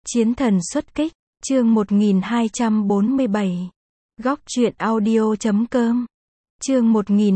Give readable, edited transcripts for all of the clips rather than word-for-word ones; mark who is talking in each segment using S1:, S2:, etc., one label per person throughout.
S1: Chiến thần xuất kích, chương 1247. Góc truyện audio.com. Chương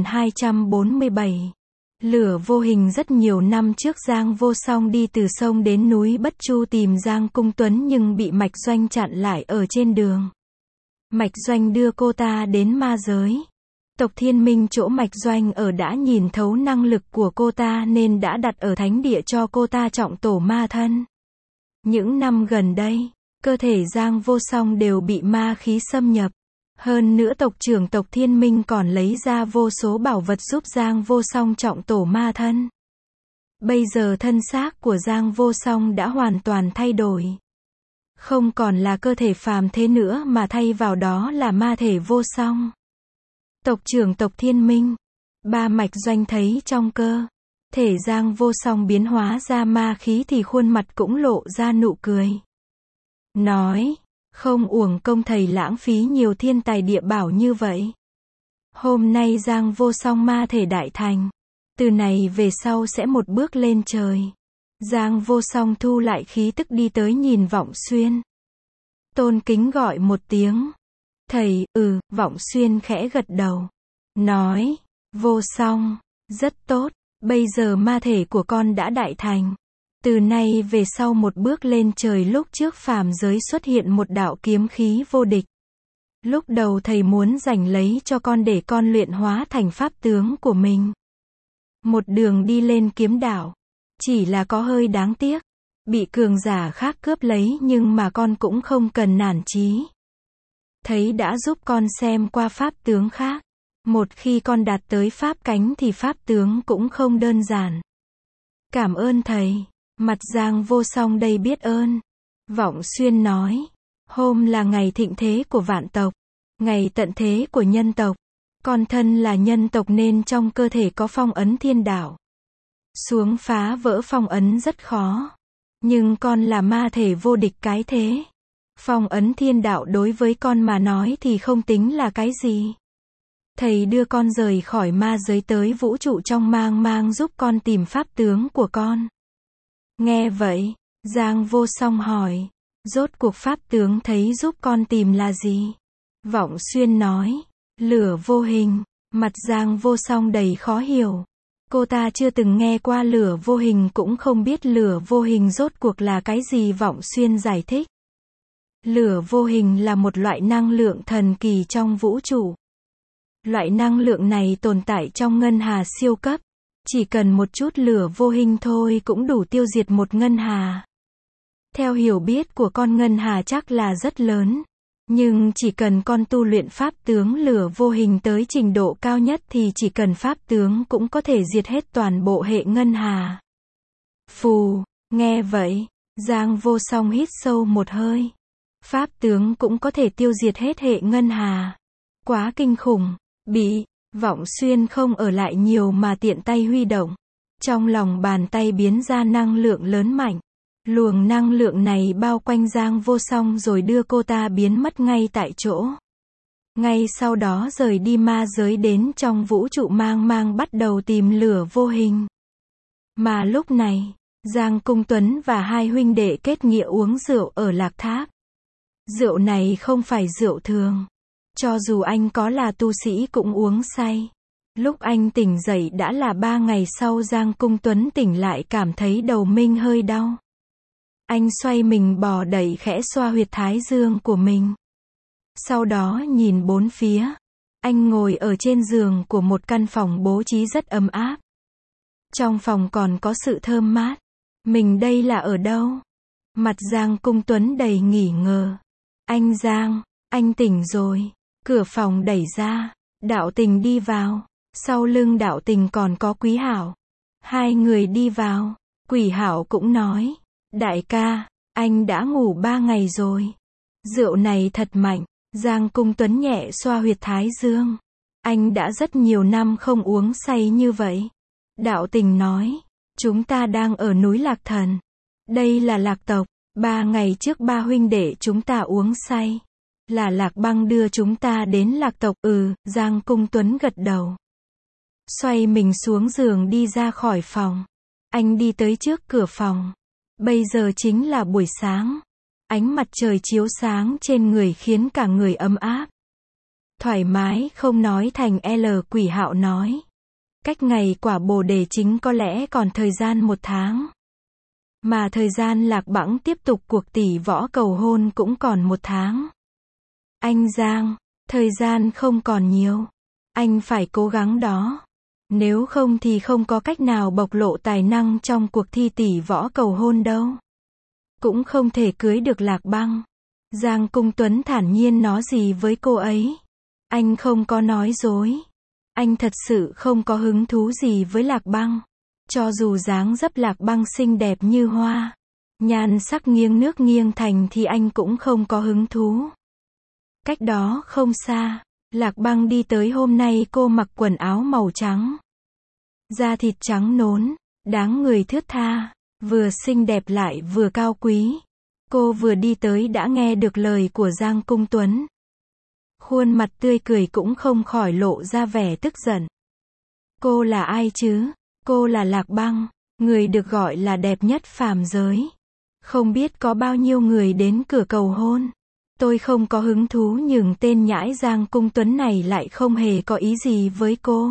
S1: 1247. Lửa vô hình. Rất nhiều năm trước Giang Vô Song đi từ sông đến núi Bất Chu tìm Giang Cung Tuấn nhưng bị Mạch Doanh chặn lại ở trên đường. Mạch Doanh đưa cô ta đến ma giới. Tộc Thiên Minh chỗ Mạch Doanh ở đã nhìn thấu năng lực của cô ta nên đã đặt ở thánh địa cho cô ta trọng tổ ma thân. Những năm gần đây, cơ thể Giang Vô Song đều bị ma khí xâm nhập. Hơn nữa tộc trưởng tộc Thiên Minh còn lấy ra vô số bảo vật giúp Giang Vô Song trọng tổ ma thân. Bây giờ thân xác của Giang Vô Song đã hoàn toàn thay đổi. Không còn là cơ thể phàm thế nữa mà thay vào đó là ma thể vô song. Tộc trưởng tộc Thiên Minh, ba Mạch Doanh thấy trong cơ thể Giang Vô Song biến hóa ra ma khí thì khuôn mặt cũng lộ ra nụ cười. Nói, không uổng công thầy lãng phí nhiều thiên tài địa bảo như vậy. Hôm nay Giang Vô Song ma thể đại thành. Từ này về sau sẽ một bước lên trời. Giang Vô Song thu lại khí tức đi tới nhìn Vọng Xuyên. Tôn kính gọi một tiếng. Thầy, Vọng Xuyên khẽ gật đầu. Nói, Vô Song, rất tốt, bây giờ ma thể của con đã đại thành. Từ nay về sau một bước lên trời. Lúc trước phàm giới xuất hiện một đạo kiếm khí vô địch. Lúc đầu thầy muốn giành lấy cho con để con luyện hóa thành pháp tướng của mình. Một đường đi lên kiếm đạo. Chỉ là có hơi đáng tiếc. Bị cường giả khác cướp lấy nhưng mà con cũng không cần nản chí. Thầy đã giúp con xem qua pháp tướng khác. Một khi con đạt tới pháp cánh thì pháp tướng cũng không đơn giản. Cảm ơn thầy. Mặt Giang Vô Song đầy biết ơn. Vọng Xuyên nói. Hôm là ngày thịnh thế của vạn tộc. Ngày tận thế của nhân tộc. Con thân là nhân tộc nên trong cơ thể có phong ấn thiên đạo. Xuống phá vỡ phong ấn rất khó. Nhưng con là ma thể vô địch cái thế. Phong ấn thiên đạo đối với con mà nói thì không tính là cái gì. Thầy đưa con rời khỏi ma giới tới vũ trụ trong mang mang giúp con tìm pháp tướng của con. Nghe vậy, Giang Vô Song hỏi, rốt cuộc pháp tướng thấy giúp con tìm là gì? Vọng Xuyên nói, lửa vô hình. Mặt Giang Vô Song đầy khó hiểu. Cô ta chưa từng nghe qua lửa vô hình cũng không biết lửa vô hình rốt cuộc là cái gì. Vọng Xuyên giải thích. Lửa vô hình là một loại năng lượng thần kỳ trong vũ trụ. Loại năng lượng này tồn tại trong ngân hà siêu cấp. Chỉ cần một chút lửa vô hình thôi cũng đủ tiêu diệt một ngân hà. Theo hiểu biết của con ngân hà chắc là rất lớn. Nhưng chỉ cần con tu luyện pháp tướng lửa vô hình tới trình độ cao nhất thì chỉ cần pháp tướng cũng có thể diệt hết toàn bộ hệ ngân hà. Phù, nghe vậy, Giang Vô Song hít sâu một hơi. Pháp tướng cũng có thể tiêu diệt hết hệ ngân hà. Quá kinh khủng. Bị Vọng Xuyên không ở lại nhiều mà tiện tay huy động. Trong lòng bàn tay biến ra năng lượng lớn mạnh. Luồng năng lượng này bao quanh Giang Vô Song rồi đưa cô ta biến mất ngay tại chỗ. Ngay sau đó rời đi ma giới đến trong vũ trụ mang mang bắt đầu tìm lửa vô hình. Mà lúc này, Giang Cung Tuấn và hai huynh đệ kết nghĩa uống rượu ở Lạc Tháp. Rượu này không phải rượu thường. Cho dù anh có là tu sĩ cũng uống say. Lúc anh tỉnh dậy đã là 3 ngày sau. Giang Cung Tuấn tỉnh lại cảm thấy đầu mình hơi đau. Anh xoay mình bò đẩy khẽ xoa huyệt thái dương của mình. Sau đó nhìn bốn phía. Anh ngồi ở trên giường của một căn phòng bố trí rất ấm áp. Trong phòng còn có sự thơm mát. Mình đây là ở đâu? Mặt Giang Cung Tuấn đầy nghỉ ngờ. Anh Giang, anh tỉnh rồi. Cửa phòng đẩy ra. Đạo Tình đi vào. Sau lưng Đạo Tình còn có Quý Hảo. Hai người đi vào. Quỷ Hảo cũng nói. Đại ca, anh đã ngủ 3 ngày rồi. Rượu này thật mạnh. Giang Cung Tuấn nhẹ xoa huyệt thái dương. Anh đã rất nhiều năm không uống say như vậy. Đạo Tình nói. Chúng ta đang ở núi Lạc Thần. Đây là Lạc tộc. 3 ngày trước ba huynh đệ chúng ta uống say. Là Lạc Băng đưa chúng ta đến Lạc tộc. Giang Cung Tuấn gật đầu. Xoay mình xuống giường đi ra khỏi phòng. Anh đi tới trước cửa phòng. Bây giờ chính là buổi sáng. Ánh mặt trời chiếu sáng trên người khiến cả người ấm áp. Thoải mái không nói thành L. Quỷ Hạo nói. Cách ngày quả bồ đề chính có lẽ còn thời gian 1 tháng. Mà thời gian Lạc Bẵng tiếp tục cuộc tỷ võ cầu hôn cũng còn 1 tháng. Anh Giang, thời gian không còn nhiều. Anh phải cố gắng đó. Nếu không thì không có cách nào bộc lộ tài năng trong cuộc thi tỷ võ cầu hôn đâu. Cũng không thể cưới được Lạc Băng. Giang Cung Tuấn thản nhiên nói gì với cô ấy. Anh không có nói dối. Anh thật sự không có hứng thú gì với Lạc Băng. Cho dù dáng dấp Lạc Băng xinh đẹp như hoa, nhan sắc nghiêng nước nghiêng thành thì anh cũng không có hứng thú. Cách đó không xa, Lạc Băng đi tới. Hôm nay cô mặc quần áo màu trắng. Da thịt trắng nốn, dáng người thướt tha, vừa xinh đẹp lại vừa cao quý. Cô vừa đi tới đã nghe được lời của Giang Cung Tuấn. Khuôn mặt tươi cười cũng không khỏi lộ ra vẻ tức giận. Cô là ai chứ? Cô là Lạc Băng, người được gọi là đẹp nhất phàm giới. Không biết có bao nhiêu người đến cửa cầu hôn. Tôi không có hứng thú, nhưng tên nhãi Giang Cung Tuấn này lại không hề có ý gì với cô.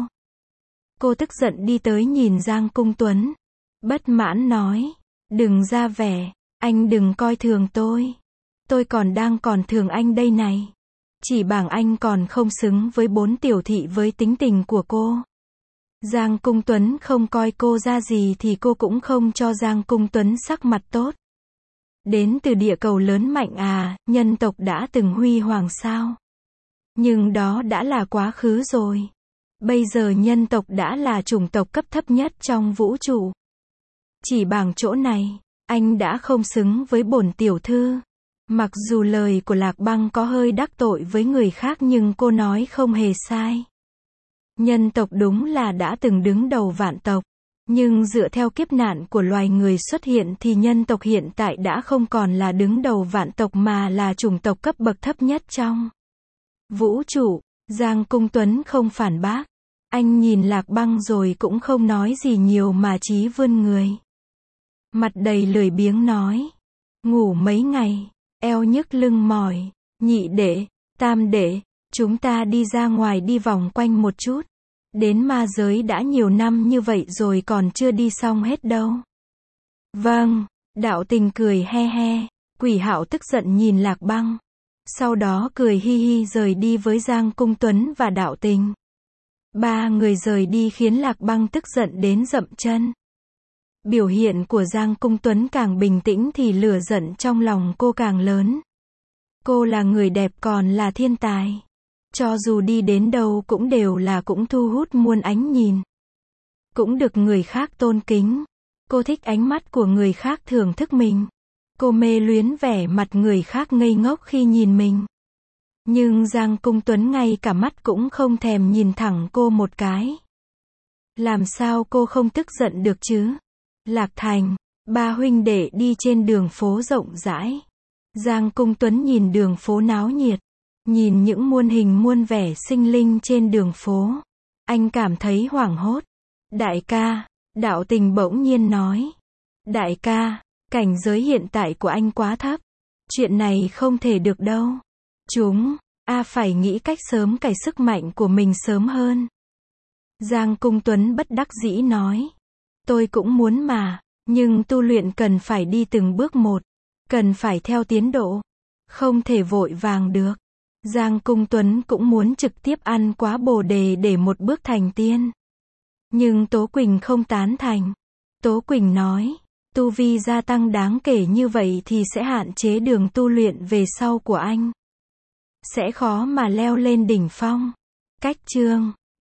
S1: Cô tức giận đi tới nhìn Giang Cung Tuấn. Bất mãn nói. Đừng ra vẻ, anh đừng coi thường tôi. Tôi còn thường anh đây này. Chỉ bằng anh còn không xứng với 4 tiểu thị với tính tình của cô. Giang Cung Tuấn không coi cô ra gì thì cô cũng không cho Giang Cung Tuấn sắc mặt tốt. Đến từ địa cầu lớn mạnh à, nhân tộc đã từng huy hoàng sao? Nhưng đó đã là quá khứ rồi. Bây giờ nhân tộc đã là chủng tộc cấp thấp nhất trong vũ trụ. Chỉ bằng chỗ này, anh đã không xứng với bổn tiểu thư. Mặc dù lời của Lạc Băng có hơi đắc tội với người khác nhưng cô nói không hề sai. Nhân tộc đúng là đã từng đứng đầu vạn tộc. Nhưng dựa theo kiếp nạn của loài người xuất hiện thì nhân tộc hiện tại đã không còn là đứng đầu vạn tộc mà là chủng tộc cấp bậc thấp nhất trong vũ trụ. Giang Cung Tuấn không phản bác. Anh nhìn Lạc Băng rồi cũng không nói gì nhiều mà chí vươn người. Mặt đầy lười biếng nói. Ngủ mấy ngày, eo nhức lưng mỏi. Nhị đệ, tam đệ, chúng ta đi ra ngoài đi vòng quanh một chút. Đến ma giới đã nhiều năm như vậy rồi còn chưa đi xong hết đâu. Vâng, Đạo Tình cười he he. Quỷ Hạo tức giận nhìn Lạc Băng. Sau đó cười hi hi rời đi với Giang Cung Tuấn và Đạo Tình. 3 người rời đi khiến Lạc Băng tức giận đến dậm chân. Biểu hiện của Giang Cung Tuấn càng bình tĩnh thì lửa giận trong lòng cô càng lớn. Cô là người đẹp còn là thiên tài. Cho dù đi đến đâu cũng đều là cũng thu hút muôn ánh nhìn. Cũng được người khác tôn kính. Cô thích ánh mắt của người khác thưởng thức mình. Cô mê luyến vẻ mặt người khác ngây ngốc khi nhìn mình. Nhưng Giang Cung Tuấn ngay cả mắt cũng không thèm nhìn thẳng cô một cái. Làm sao cô không tức giận được chứ? Lạc Thành, 3 huynh đệ đi trên đường phố rộng rãi. Giang Cung Tuấn nhìn đường phố náo nhiệt. Nhìn những muôn hình muôn vẻ sinh linh trên đường phố. Anh cảm thấy hoảng hốt. Đại ca, Đạo Tình bỗng nhiên nói. Đại ca, cảnh giới hiện tại của anh quá thấp. Chuyện này không thể được đâu. Phải nghĩ cách sớm cải sức mạnh của mình sớm hơn. Giang Cung Tuấn bất đắc dĩ nói. Tôi cũng muốn mà, nhưng tu luyện cần phải đi từng bước một. Cần phải theo tiến độ. Không thể vội vàng được. Giang Cung Tuấn cũng muốn trực tiếp ăn quá bồ đề để một bước thành tiên. Nhưng Tố Quỳnh không tán thành. Tố Quỳnh nói, tu vi gia tăng đáng kể như vậy thì sẽ hạn chế đường tu luyện về sau của anh. Sẽ khó mà leo lên đỉnh phong. Cách chương